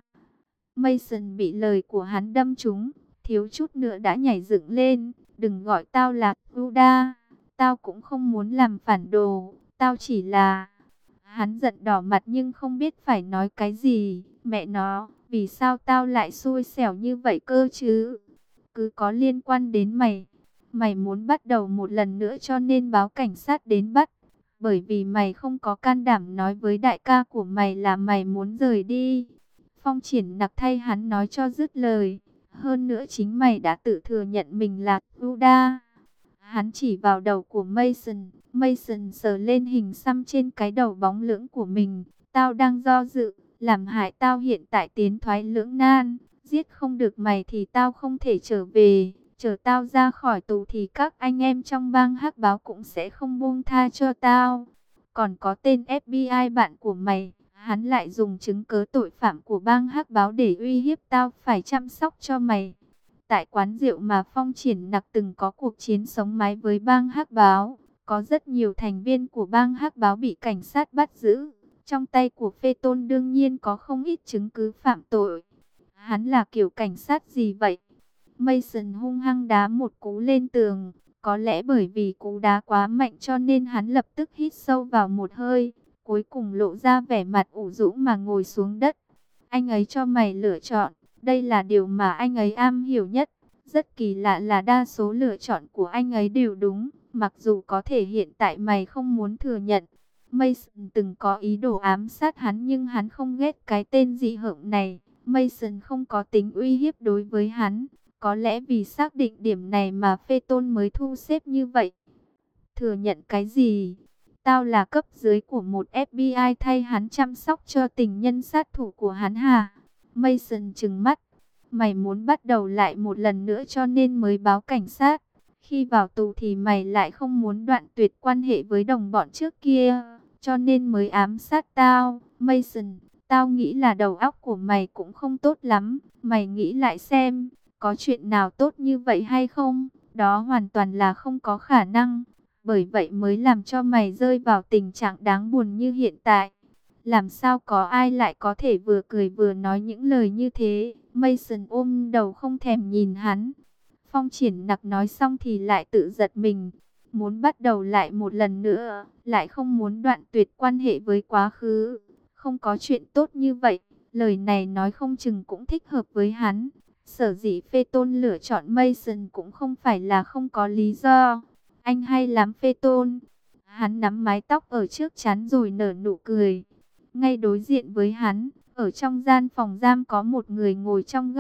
Speaker 1: Mason bị lời của hắn đâm trúng. Thiếu chút nữa đã nhảy dựng lên. Đừng gọi tao là Uda. Tao cũng không muốn làm phản đồ, tao chỉ là... Hắn giận đỏ mặt nhưng không biết phải nói cái gì. Mẹ nó, vì sao tao lại xui xẻo như vậy cơ chứ? Cứ có liên quan đến mày. Mày muốn bắt đầu một lần nữa cho nên báo cảnh sát đến bắt. Bởi vì mày không có can đảm nói với đại ca của mày là mày muốn rời đi. Phong Triển Nặc thay hắn nói cho dứt lời. Hơn nữa chính mày đã tự thừa nhận mình là Uda. Hắn chỉ vào đầu của Mason. Mason sờ lên hình xăm trên cái đầu bóng lưỡng của mình. Tao đang do dự, làm hại tao hiện tại tiến thoái lưỡng nan. Giết không được mày thì tao không thể trở về. Chờ tao ra khỏi tù thì các anh em trong bang Hắc Báo cũng sẽ không buông tha cho tao. Còn có tên FBI bạn của mày, hắn lại dùng chứng cớ tội phạm của bang Hắc Báo để uy hiếp tao phải chăm sóc cho mày. Tại quán rượu mà Phong Triển Nặc từng có cuộc chiến sống mái với bang Hắc Báo, có rất nhiều thành viên của bang Hắc Báo bị cảnh sát bắt giữ. Trong tay của Phê Tôn đương nhiên có không ít chứng cứ phạm tội. Hắn là kiểu cảnh sát gì vậy? Mason hung hăng đá một cú lên tường. Có lẽ bởi vì cú đá quá mạnh cho nên hắn lập tức hít sâu vào một hơi. Cuối cùng lộ ra vẻ mặt ủ rũ mà ngồi xuống đất. Anh ấy cho mày lựa chọn. Đây là điều mà anh ấy am hiểu nhất. Rất kỳ lạ là đa số lựa chọn của anh ấy đều đúng. Mặc dù có thể hiện tại mày không muốn thừa nhận. Mason từng có ý đồ ám sát hắn nhưng hắn không ghét cái tên dị hợm này. Mason không có tính uy hiếp đối với hắn. Có lẽ vì xác định điểm này mà Phê Tôn mới thu xếp như vậy. Thừa nhận cái gì? Tao là cấp dưới của một FBI thay hắn chăm sóc cho tình nhân sát thủ của hắn hả? Mason trừng mắt. Mày muốn bắt đầu lại một lần nữa cho nên mới báo cảnh sát. Khi vào tù thì mày lại không muốn đoạn tuyệt quan hệ với đồng bọn trước kia. Cho nên mới ám sát tao. Mason, tao nghĩ là đầu óc của mày cũng không tốt lắm. Mày nghĩ lại xem, có chuyện nào tốt như vậy hay không? Đó hoàn toàn là không có khả năng. Bởi vậy mới làm cho mày rơi vào tình trạng đáng buồn như hiện tại. Làm sao có ai lại có thể vừa cười vừa nói những lời như thế? Mason ôm đầu không thèm nhìn hắn. Phong Triển Nặc nói xong thì lại tự giật mình. Muốn bắt đầu lại một lần nữa, lại không muốn đoạn tuyệt quan hệ với quá khứ. Không có chuyện tốt như vậy. Lời này nói không chừng cũng thích hợp với hắn. Sở dĩ Phê Tôn lựa chọn Mason cũng không phải là không có lý do. Anh hay lắm Phê Tôn. Hắn nắm mái tóc ở trước trán rồi nở nụ cười. Ngay đối diện với hắn, ở trong gian phòng giam có một người ngồi trong góc.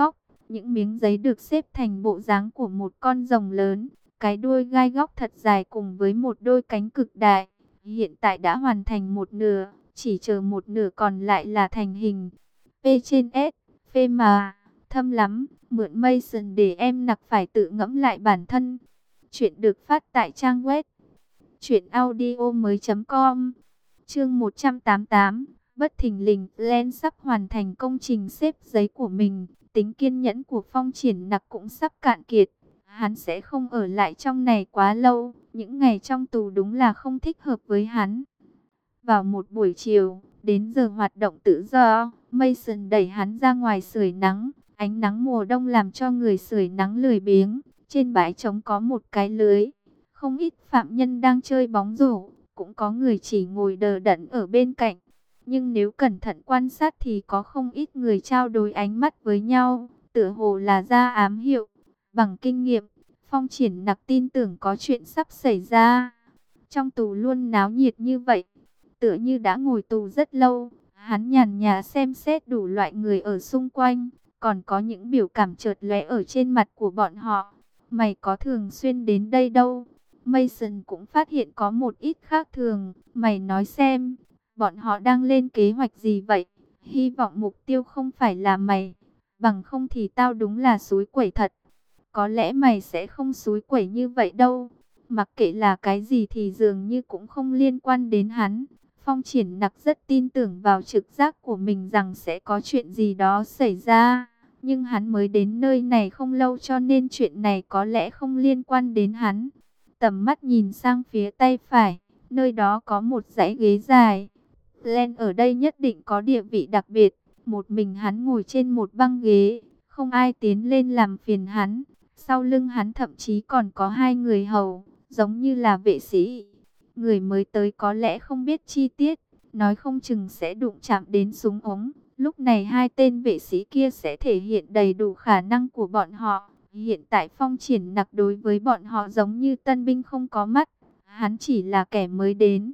Speaker 1: Những miếng giấy được xếp thành bộ dáng của một con rồng lớn, cái đuôi gai góc thật dài cùng với một đôi cánh cực đại. Hiện tại đã hoàn thành một nửa, chỉ chờ một nửa còn lại là thành hình. P trên S, phê mà, thâm lắm, mượn Mason để em nặc phải tự ngẫm lại bản thân. Chuyện được phát tại trang web truyệnaudiomoi.com. Chương 188, bất thình lình, Len sắp hoàn thành công trình xếp giấy của mình, tính kiên nhẫn của Phong Triển Nặc cũng sắp cạn kiệt. Hắn sẽ không ở lại trong này quá lâu, những ngày trong tù đúng là không thích hợp với hắn. Vào một buổi chiều, đến giờ hoạt động tự do, Mason đẩy hắn ra ngoài sưởi nắng. Ánh nắng mùa đông làm cho người sưởi nắng lười biếng. Trên bãi trống có một cái lưới. Không ít phạm nhân đang chơi bóng rổ, cũng có người chỉ ngồi đờ đẫn ở bên cạnh. Nhưng nếu cẩn thận quan sát thì có không ít người trao đổi ánh mắt với nhau, tựa hồ là ra ám hiệu. Bằng kinh nghiệm, Phong Triển Nặc tin tưởng có chuyện sắp xảy ra. Trong tù luôn náo nhiệt như vậy, tựa như đã ngồi tù rất lâu. Hắn nhàn nhã xem xét đủ loại người ở xung quanh, còn có những biểu cảm chợt lóe ở trên mặt của bọn họ. Mày có thường xuyên đến đây đâu? Mason cũng phát hiện có một ít khác thường. Mày nói xem, bọn họ đang lên kế hoạch gì vậy? Hy vọng mục tiêu không phải là mày, bằng không thì tao đúng là xúi quẩy thật. Có lẽ mày sẽ không xúi quẩy như vậy đâu. Mặc kệ là cái gì thì dường như cũng không liên quan đến hắn. Phong Triển Nặc rất tin tưởng vào trực giác của mình rằng sẽ có chuyện gì đó xảy ra. Nhưng hắn mới đến nơi này không lâu cho nên chuyện này có lẽ không liên quan đến hắn. Tầm mắt nhìn sang phía tay phải, nơi đó có một dãy ghế dài. Len ở đây nhất định có địa vị đặc biệt. Một mình hắn ngồi trên một băng ghế, không ai tiến lên làm phiền hắn. Sau lưng hắn thậm chí còn có hai người hầu, giống như là vệ sĩ. Người mới tới có lẽ không biết chi tiết, nói không chừng sẽ đụng chạm đến súng ống. Lúc này hai tên vệ sĩ kia sẽ thể hiện đầy đủ khả năng của bọn họ. Hiện tại Phong Triển Nặc đối với bọn họ giống như tân binh không có mắt. Hắn chỉ là kẻ mới đến.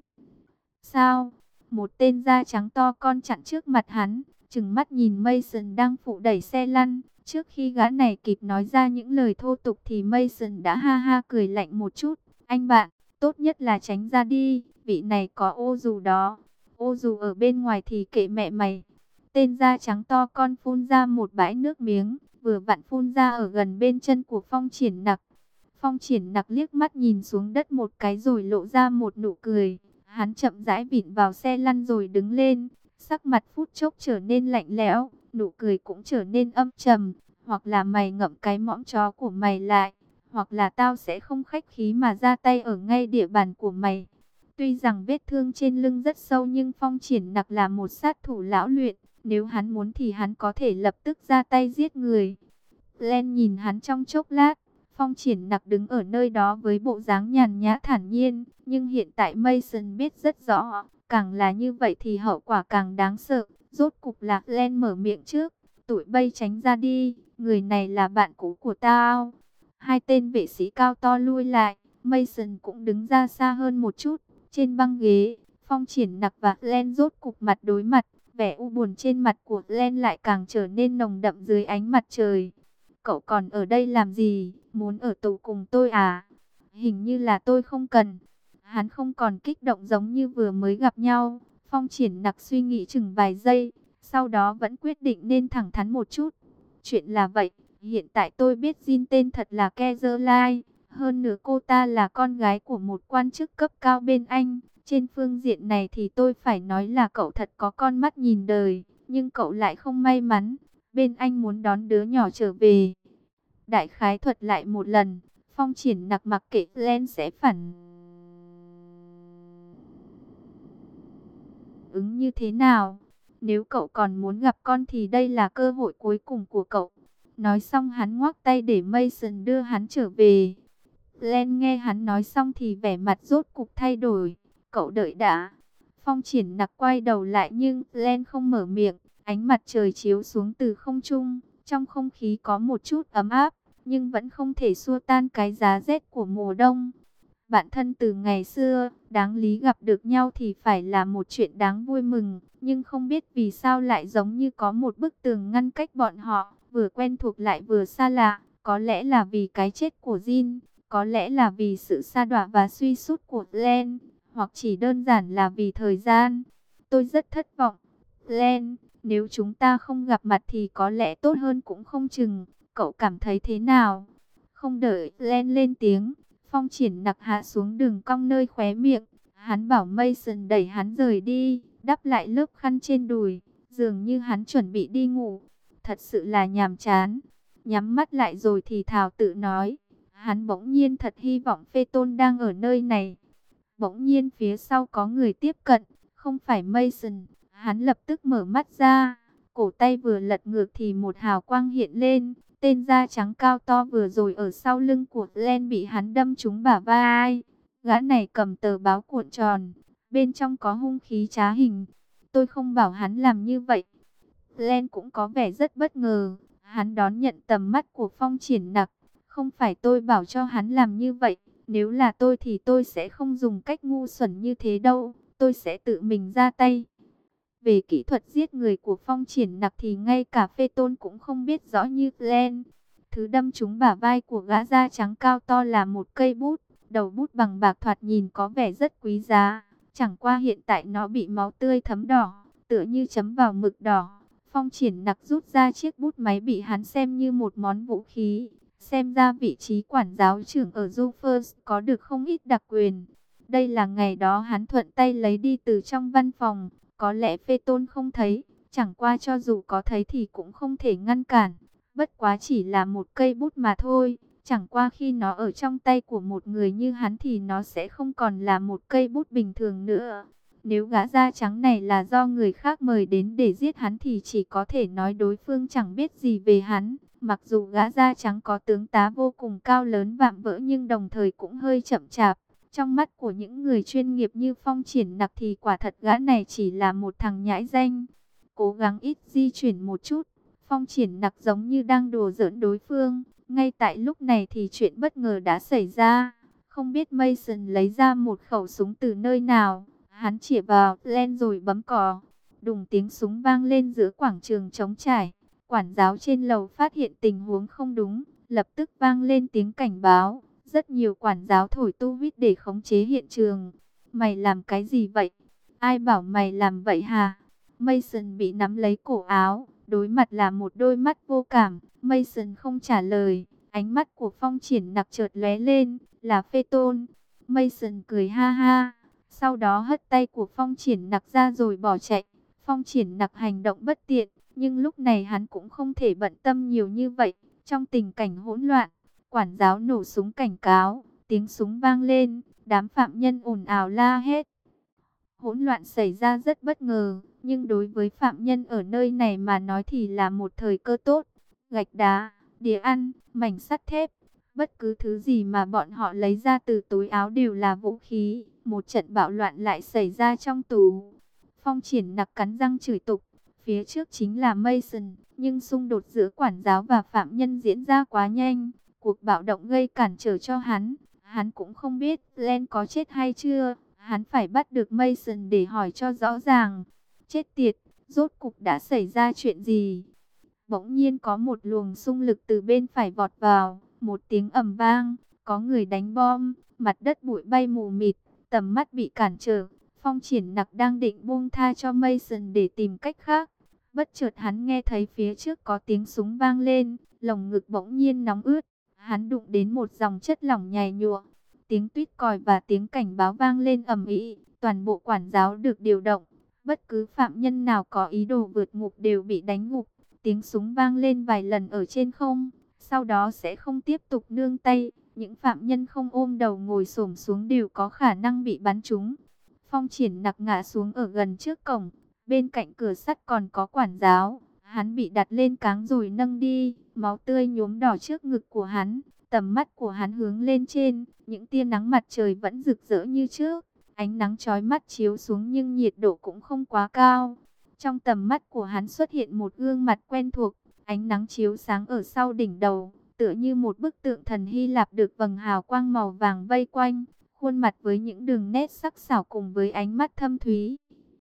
Speaker 1: Sao? Một tên da trắng to con chặn trước mặt hắn, trừng mắt nhìn Mason đang phụ đẩy xe lăn. Trước khi gã này kịp nói ra những lời thô tục thì Mason đã ha ha cười lạnh một chút. Anh bạn, tốt nhất là tránh ra đi, vị này có ô dù đó. Ô dù ở bên ngoài thì kệ mẹ mày. Tên da trắng to con phun ra một bãi nước miếng, vừa vặn phun ra ở gần bên chân của Phong Triển Nặc. Phong Triển Nặc liếc mắt nhìn xuống đất một cái rồi lộ ra một nụ cười. Hắn chậm rãi vịn vào xe lăn rồi đứng lên, sắc mặt phút chốc trở nên lạnh lẽo, nụ cười cũng trở nên âm trầm. Hoặc là mày ngậm cái mõm chó của mày lại, hoặc là tao sẽ không khách khí mà ra tay ở ngay địa bàn của mày. Tuy rằng vết thương trên lưng rất sâu nhưng Phong Triển Nặc là một sát thủ lão luyện. Nếu hắn muốn thì hắn có thể lập tức ra tay giết người. Len nhìn hắn trong chốc lát. Phong Triển Nặc đứng ở nơi đó với bộ dáng nhàn nhã thản nhiên. Nhưng hiện tại Mason biết rất rõ, càng là như vậy thì hậu quả càng đáng sợ. Rốt cục là Len mở miệng trước. Tụi bay tránh ra đi, người này là bạn cũ của tao. Hai tên vệ sĩ cao to lui lại, Mason cũng đứng ra xa hơn một chút. Trên băng ghế, Phong Triển Nặc và Len rốt cục mặt đối mặt. Vẻ u buồn trên mặt của Len lại càng trở nên nồng đậm dưới ánh mặt trời. Cậu còn ở đây làm gì? Muốn ở tù cùng tôi à? Hình như là tôi không cần. Hắn không còn kích động giống như vừa mới gặp nhau. Phong Triển Nặc suy nghĩ chừng vài giây, sau đó vẫn quyết định nên thẳng thắn một chút. Chuyện là vậy, hiện tại tôi biết Jin tên thật là Kezerlai. Hơn nữa cô ta là con gái của một quan chức cấp cao bên Anh. Trên phương diện này thì tôi phải nói là cậu thật có con mắt nhìn đời. Nhưng cậu lại không may mắn. Bên Anh muốn đón đứa nhỏ trở về. Đại khái thuật lại một lần. Phong Triển Nặc mặc kệ Len sẽ phản ứng như thế nào. Nếu cậu còn muốn gặp con thì đây là cơ hội cuối cùng của cậu. Nói xong hắn ngoắc tay để Mason đưa hắn trở về. Len nghe hắn nói xong thì vẻ mặt rốt cục thay đổi. Cậu đợi đã. Phong Triển Nặc quay đầu lại nhưng Len không mở miệng. Ánh mặt trời chiếu xuống từ không trung. Trong không khí có một chút ấm áp, nhưng vẫn không thể xua tan cái giá rét của mùa đông. Bạn thân từ ngày xưa, đáng lý gặp được nhau thì phải là một chuyện đáng vui mừng. Nhưng không biết vì sao lại giống như có một bức tường ngăn cách bọn họ. vừa quen thuộc lại vừa xa lạ, có lẽ là vì cái chết của Jin, có lẽ là vì sự sa đọa và suy sút của Glenn, hoặc chỉ đơn giản là vì thời gian. Tôi rất thất vọng, Glenn, nếu chúng ta không gặp mặt thì có lẽ tốt hơn cũng không chừng, cậu cảm thấy thế nào? Không đợi Glenn lên tiếng, Phong Triển Nặc hạ xuống đường cong nơi khóe miệng, hắn bảo Mason đẩy hắn rời đi, đắp lại lớp khăn trên đùi, dường như hắn chuẩn bị đi ngủ. Thật sự là nhàm chán. Nhắm mắt lại rồi thì thào tự nói, hắn bỗng nhiên thật hy vọng Phê Tôn đang ở nơi này. Bỗng nhiên phía sau có người tiếp cận, không phải Mason. Hắn lập tức mở mắt ra, cổ tay vừa lật ngược thì một hào quang hiện lên. Tên da trắng cao to vừa rồi ở sau lưng của Glenn bị hắn đâm trúng bả vai. Gã này cầm tờ báo cuộn tròn, bên trong có hung khí trá hình. Tôi không bảo hắn làm như vậy. Glenn cũng có vẻ rất bất ngờ. Hắn đón nhận tầm mắt của Phong Triển Nặc. Không phải tôi bảo cho hắn làm như vậy. Nếu là tôi thì tôi sẽ không dùng cách ngu xuẩn như thế đâu. Tôi sẽ tự mình ra tay. Về kỹ thuật giết người của Phong Triển Nặc thì ngay cả Phê Tôn cũng không biết rõ như Glenn. Thứ đâm trúng bả vai của gã da trắng cao to là một cây bút. Đầu bút bằng bạc thoạt nhìn có vẻ rất quý giá. Chẳng qua hiện tại nó bị máu tươi thấm đỏ, tựa như chấm vào mực đỏ. Phong Triển Nặc rút ra chiếc bút máy bị hắn xem như một món vũ khí. Xem ra vị trí quản giáo trưởng ở Rufus có được không ít đặc quyền. Đây là ngày đó hắn thuận tay lấy đi từ trong văn phòng. Có lẽ Phê Tôn không thấy, chẳng qua cho dù có thấy thì cũng không thể ngăn cản. Bất quá chỉ là một cây bút mà thôi. Chẳng qua khi nó ở trong tay của một người như hắn thì nó sẽ không còn là một cây bút bình thường nữa. Nếu gã da trắng này là do người khác mời đến để giết hắn thì chỉ có thể nói đối phương chẳng biết gì về hắn. Mặc dù gã da trắng có tướng tá vô cùng cao lớn vạm vỡ nhưng đồng thời cũng hơi chậm chạp. Trong mắt của những người chuyên nghiệp như Phong Triển Nặc thì quả thật gã này chỉ là một thằng nhãi danh. Cố gắng ít di chuyển một chút. Phong Triển Nặc giống như đang đùa giỡn đối phương. Ngay tại lúc này thì chuyện bất ngờ đã xảy ra. Không biết Mason lấy ra một khẩu súng từ nơi nào. Hắn chĩa vào Glenn rồi bấm cò. Đùng tiếng súng vang lên giữa quảng trường trống trải. Quản giáo trên lầu phát hiện tình huống không đúng. Lập tức vang lên tiếng cảnh báo. Rất nhiều quản giáo thổi tu vít để khống chế hiện trường. Mày làm cái gì vậy? Ai bảo mày làm vậy hả? Mason bị nắm lấy cổ áo. Đối mặt là một đôi mắt vô cảm. Mason không trả lời. Ánh mắt của Phong Triển Nặc chợt lóe lên. Là Phê Tôn. Mason cười ha ha. Sau đó hất tay của Phong Triển Nặc ra rồi bỏ chạy. Phong Triển Nặc hành động bất tiện. Nhưng lúc này hắn cũng không thể bận tâm nhiều như vậy. Trong tình cảnh hỗn loạn, quản giáo nổ súng cảnh cáo. Tiếng súng vang lên. Đám phạm nhân ồn ào la hét. Hỗn loạn xảy ra rất bất ngờ. Nhưng đối với phạm nhân ở nơi này mà nói thì là một thời cơ tốt. Gạch đá, đĩa ăn, mảnh sắt thép. Bất cứ thứ gì mà bọn họ lấy ra từ túi áo đều là vũ khí. Một trận bạo loạn lại xảy ra trong tù. Phong Triển Nặc cắn răng chửi tục. Phía trước chính là Mason. Nhưng xung đột giữa quản giáo và phạm nhân diễn ra quá nhanh. Cuộc bạo động gây cản trở cho hắn. Hắn cũng không biết Glenn có chết hay chưa. Hắn phải bắt được Mason để hỏi cho rõ ràng. Chết tiệt, rốt cục đã xảy ra chuyện gì? Bỗng nhiên có một luồng xung lực từ bên phải vọt vào. Một tiếng ầm vang, có người đánh bom. Mặt đất bụi bay mù mịt, tầm mắt bị cản trở. Phong Triển Nặc đang định buông tha cho Mason để tìm cách khác. Bất chợt hắn nghe thấy phía trước có tiếng súng vang lên. Lồng ngực bỗng nhiên nóng ướt. Hắn đụng đến một dòng chất lỏng nhầy nhụa. Tiếng tuýt còi và tiếng cảnh báo vang lên ầm ĩ. Toàn bộ quản giáo được điều động. Bất cứ phạm nhân nào có ý đồ vượt ngục đều bị đánh ngục. Tiếng súng vang lên vài lần ở trên không. Sau đó sẽ không tiếp tục nương tay. Những phạm nhân không ôm đầu ngồi xổm xuống đều có khả năng bị bắn trúng. Phong Triển Nặc ngã xuống ở gần trước cổng. Bên cạnh cửa sắt còn có quản giáo. Hắn bị đặt lên cáng rồi nâng đi. Máu tươi nhuốm đỏ trước ngực của hắn. Tầm mắt của hắn hướng lên trên. Những tia nắng mặt trời vẫn rực rỡ như trước. Ánh nắng chói mắt chiếu xuống nhưng nhiệt độ cũng không quá cao. Trong tầm mắt của hắn xuất hiện một gương mặt quen thuộc. Ánh nắng chiếu sáng ở sau đỉnh đầu. Tựa như một bức tượng thần Hy Lạp được vầng hào quang màu vàng vây quanh. Khuôn mặt với những đường nét sắc sảo cùng với ánh mắt thâm thúy.